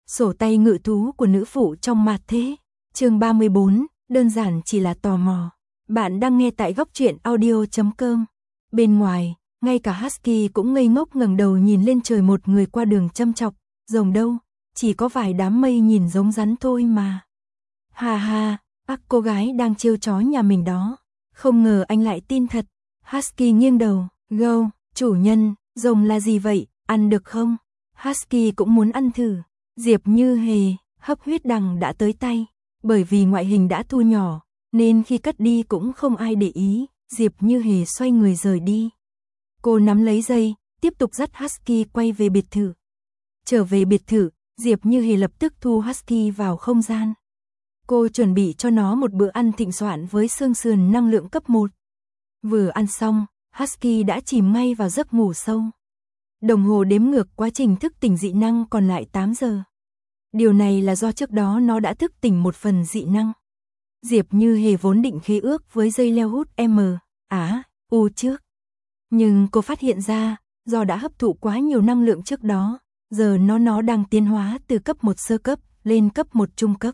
Sổ tay ngự thú của nữ phụ trong mạt thế. Chương 34, đơn giản chỉ là tò mò. Bạn đang nghe tại góc truyện audio.com. Bên ngoài, ngay cả Husky cũng ngây ngốc ngẩng đầu nhìn lên trời, một người qua đường châm chọc, rồng đâu, chỉ có vài đám mây nhìn giống rắn thôi mà. Ha ha, ác cô gái đang trêu chó nhà mình đó. Không ngờ anh lại tin thật. Husky nghiêng đầu, gâu, chủ nhân, rồng là gì vậy, ăn được không? Husky cũng muốn ăn thử. Diệp Như Hề, hấp huyết đằng đã tới tay. Bởi vì ngoại hình đã thu nhỏ, nên khi cất đi cũng không ai để ý. Diệp Như Hề xoay người rời đi. Cô nắm lấy dây, tiếp tục dắt Husky quay về biệt thự. Trở về biệt thự, Diệp Như Hề lập tức thu Husky vào không gian. Cô chuẩn bị cho nó một bữa ăn thịnh soạn với xương sườn năng lượng cấp 1. Vừa ăn xong, Husky đã chìm ngay vào giấc ngủ sâu. Đồng hồ đếm ngược quá trình thức tỉnh dị năng còn lại 8 giờ. Điều này là do trước đó nó đã thức tỉnh một phần dị năng. Diệp Như Hề vốn định khế ước với dây leo hút U trước. Nhưng cô phát hiện ra, do đã hấp thụ quá nhiều năng lượng trước đó, giờ nó đang tiến hóa từ cấp 1 sơ cấp lên cấp 1 trung cấp.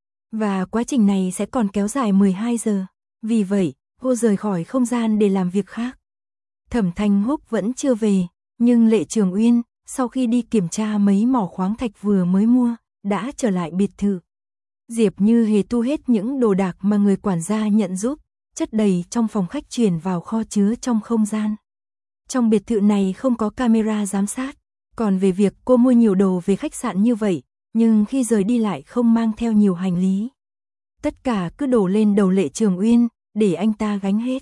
Và quá trình này sẽ còn kéo dài 12 giờ. Vì vậy, cô rời khỏi không gian để làm việc khác. Thẩm Thanh Húc vẫn chưa về, nhưng Lệ Trường Uyên, sau khi đi kiểm tra mấy mỏ khoáng thạch vừa mới mua, đã trở lại biệt thự. Diệp Như Hề thu hết những đồ đạc mà người quản gia nhận giúp, chất đầy trong phòng khách chuyển vào kho chứa trong không gian. Trong biệt thự này không có camera giám sát, còn về việc cô mua nhiều đồ về khách sạn như vậy, nhưng khi rời đi lại không mang theo nhiều hành lý. Tất cả cứ đổ lên đầu Lệ Trường Uyên, để anh ta gánh hết.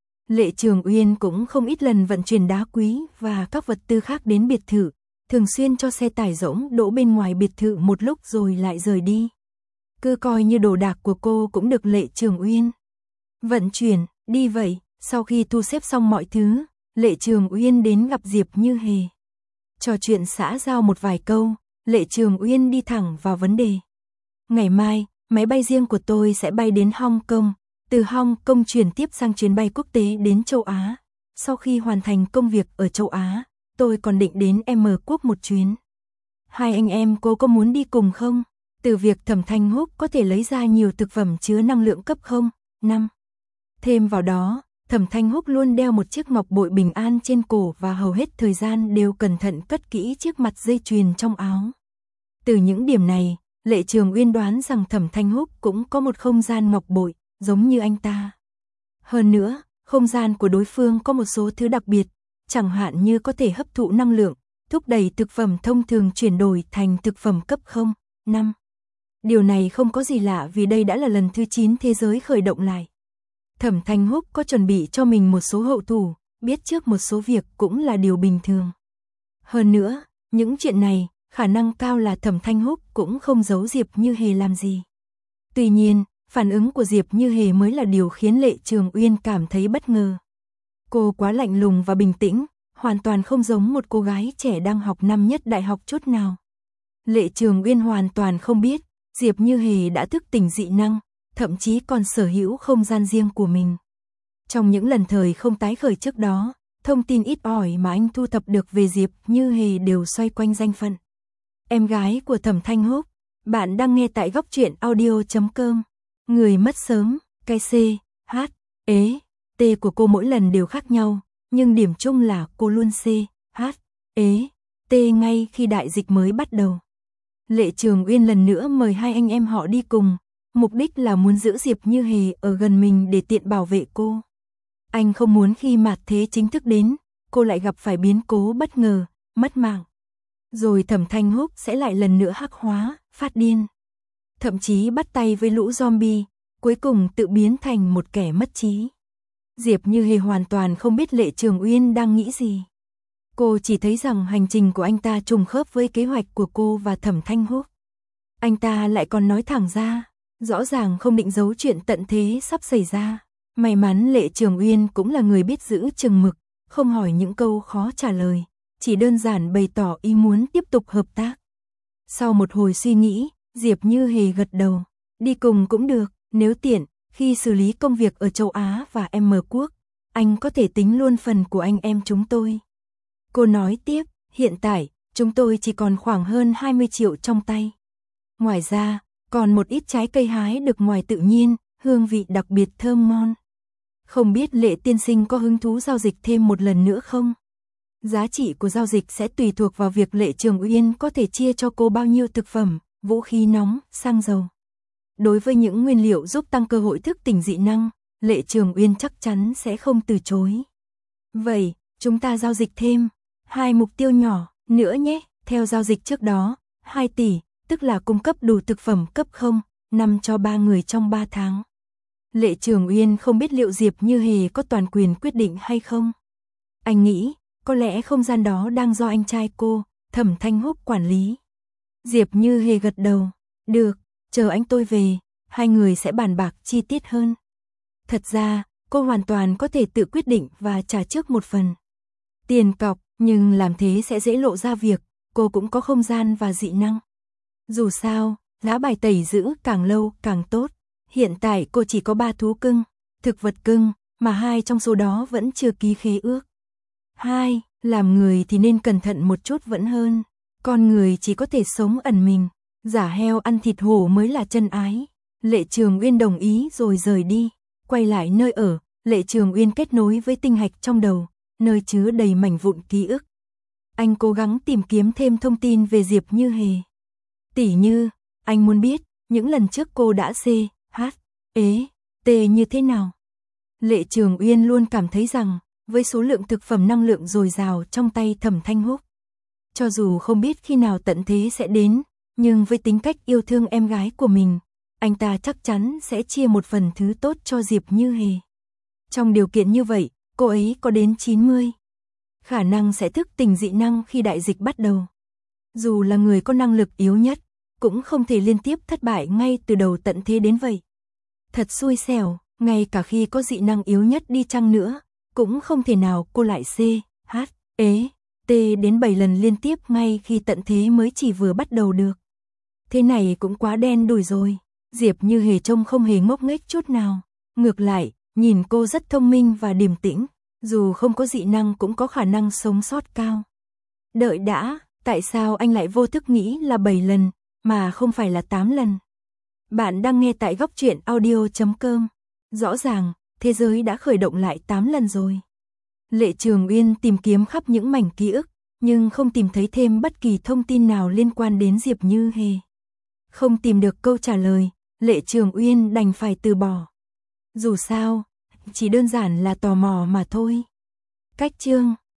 Lệ Trường Uyên cũng không ít lần vận chuyển đá quý và các vật tư khác đến biệt thự, thường xuyên cho xe tải rỗng đỗ bên ngoài biệt thự một lúc rồi lại rời đi. Cứ coi như đồ đạc của cô cũng được Lệ Trường Uyên vận chuyển đi vậy. Sau khi thu xếp xong mọi thứ, Lệ Trường Uyên đến gặp Diệp Như Hề. Trò chuyện xã giao một vài câu, Lệ Trường Uyên đi thẳng vào vấn đề. Ngày mai, máy bay riêng của tôi sẽ bay đến Hong Kong, từ Hong Kong chuyển tiếp sang chuyến bay quốc tế đến châu Á. Sau khi hoàn thành công việc ở châu Á, tôi còn định đến M Quốc một chuyến. Hai anh em cô có muốn đi cùng không? Từ việc Thẩm Thanh Húc có thể lấy ra nhiều thực phẩm chứa năng lượng cấp 5. Thêm vào đó, Thẩm Thanh Húc luôn đeo một chiếc ngọc bội bình an trên cổ và hầu hết thời gian đều cẩn thận cất kỹ chiếc mặt dây chuyền trong áo. Từ những điểm này, Lệ Trường Uyên đoán rằng Thẩm Thanh Húc cũng có một không gian ngọc bội, giống như anh ta. Hơn nữa, không gian của đối phương có một số thứ đặc biệt, chẳng hạn như có thể hấp thụ năng lượng, thúc đẩy thực phẩm thông thường chuyển đổi thành thực phẩm cấp 5. Điều này không có gì lạ vì đây đã là lần thứ 9 thế giới khởi động lại. Thẩm Thanh Húc có chuẩn bị cho mình một số hậu thủ, biết trước một số việc cũng là điều bình thường. Hơn nữa, những chuyện này, khả năng cao là Thẩm Thanh Húc cũng không giấu Diệp Như Hề làm gì. Tuy nhiên, phản ứng của Diệp Như Hề mới là điều khiến Lệ Trường Uyên cảm thấy bất ngờ. Cô quá lạnh lùng và bình tĩnh, hoàn toàn không giống một cô gái trẻ đang học năm nhất đại học chút nào. Lệ Trường Uyên hoàn toàn không biết, Diệp Như Hề đã thức tỉnh dị năng, thậm chí còn sở hữu không gian riêng của mình. Trong những lần thời không tái khởi trước đó, thông tin ít ỏi mà anh thu thập được về Diệp Như Hề đều xoay quanh danh phận em gái của Thẩm Thanh Húc. Bạn đang nghe tại góc truyện audio.com. Người mất sớm, cái C, H, E, T của cô mỗi lần đều khác nhau, nhưng điểm chung là cô luôn C, H, E, T ngay khi đại dịch mới bắt đầu. Lệ Trường Uyên lần nữa mời hai anh em họ đi cùng, mục đích là muốn giữ Diệp Như Hề ở gần mình để tiện bảo vệ cô. Anh không muốn khi mạt thế chính thức đến, cô lại gặp phải biến cố bất ngờ, mất mạng. Rồi Thẩm Thanh Húc sẽ lại lần nữa hắc hóa, phát điên. Thậm chí bắt tay với lũ zombie, cuối cùng tự biến thành một kẻ mất trí. Diệp Như Hề hoàn toàn không biết Lệ Trường Uyên đang nghĩ gì. Cô chỉ thấy rằng hành trình của anh ta trùng khớp với kế hoạch của cô và Thẩm Thanh Húc. Anh ta lại còn nói thẳng ra, rõ ràng không định giấu chuyện tận thế sắp xảy ra. May mắn Lệ Trường Uyên cũng là người biết giữ chừng mực, không hỏi những câu khó trả lời, chỉ đơn giản bày tỏ ý muốn tiếp tục hợp tác. Sau một hồi suy nghĩ, Diệp Như Hề gật đầu, đi cùng cũng được, nếu tiện, khi xử lý công việc ở châu Á và M Quốc, anh có thể tính luôn phần của anh em chúng tôi. Cô nói tiếp, hiện tại, chúng tôi chỉ còn khoảng hơn 20 triệu trong tay. Ngoài ra, còn một ít trái cây hái được ngoài tự nhiên, hương vị đặc biệt thơm ngon. Không biết Lệ tiên sinh có hứng thú giao dịch thêm một lần nữa không? Giá trị của giao dịch sẽ tùy thuộc vào việc Lệ Trường Uyên có thể chia cho cô bao nhiêu thực phẩm, vũ khí nóng, xăng dầu. Đối với những nguyên liệu giúp tăng cơ hội thức tỉnh dị năng, Lệ Trường Uyên chắc chắn sẽ không từ chối. Vậy, chúng ta giao dịch thêm 2 mục tiêu nhỏ nữa nhé. Theo giao dịch trước đó, 2 tỷ, tức là cung cấp đủ thực phẩm cấp 0,5 cho 3 người trong 3 tháng. Lệ Trường Uyên không biết liệu Diệp Như Hề có toàn quyền quyết định hay không. Anh nghĩ, có lẽ không gian đó đang do anh trai cô, Thẩm Thanh Húc quản lý. Diệp Như Hề gật đầu, được, chờ anh tôi về, hai người sẽ bàn bạc chi tiết hơn. Thật ra, cô hoàn toàn có thể tự quyết định và trả trước một phần tiền cọc, nhưng làm thế sẽ dễ lộ ra việc cô cũng có không gian và dị năng. Dù sao, lá bài tẩy giữ càng lâu càng tốt. Hiện tại cô chỉ có 3 thú cưng, thực vật cưng, mà 2 trong số đó vẫn chưa ký khế ước. 2. Làm người thì nên cẩn thận một chút vẫn hơn. Con người chỉ có thể sống ẩn mình, giả heo ăn thịt hổ mới là chân ái. Lệ Trường Uyên đồng ý rồi rời đi. Quay lại nơi ở, Lệ Trường Uyên kết nối với tinh hạch trong đầu, nơi chứa đầy mảnh vụn ký ức. Anh cố gắng tìm kiếm thêm thông tin về Diệp Như Hề. Tỉ như, anh muốn biết, những lần trước cô đã như thế nào. Lệ Trường Uyên luôn cảm thấy rằng, với số lượng thực phẩm năng lượng dồi dào trong tay Thẩm Thanh Húc, cho dù không biết khi nào tận thế sẽ đến, nhưng với tính cách yêu thương em gái của mình, anh ta chắc chắn sẽ chia một phần thứ tốt cho Diệp Như Hề. Trong điều kiện như vậy, cô ấy có đến 90 khả năng sẽ thức tỉnh dị năng khi đại dịch bắt đầu. Dù là người có năng lực yếu nhất, cũng không thể liên tiếp thất bại ngay từ đầu tận thế đến vậy. Thật xui xẻo, ngay cả khi có dị năng yếu nhất đi chăng nữa, cũng không thể nào cô lại đến 7 lần liên tiếp ngay khi tận thế mới chỉ vừa bắt đầu được. Thế này cũng quá đen đủi rồi. Diệp Như Hề trông không hề ngốc nghếch chút nào. Ngược lại, nhìn cô rất thông minh và điềm tĩnh, dù không có dị năng cũng có khả năng sống sót cao. Đợi đã, tại sao anh lại vô thức nghĩ là 7 lần, mà không phải là 8 lần? Bạn đang nghe tại góc truyện audio.com. Rõ ràng, thế giới đã khởi động lại 8 lần rồi. Lệ Trường Uyên tìm kiếm khắp những mảnh ký ức, nhưng không tìm thấy thêm bất kỳ thông tin nào liên quan đến Diệp Như Hề. Không tìm được câu trả lời, Lệ Trường Uyên đành phải từ bỏ. Dù sao, chỉ đơn giản là tò mò mà thôi. Cách chương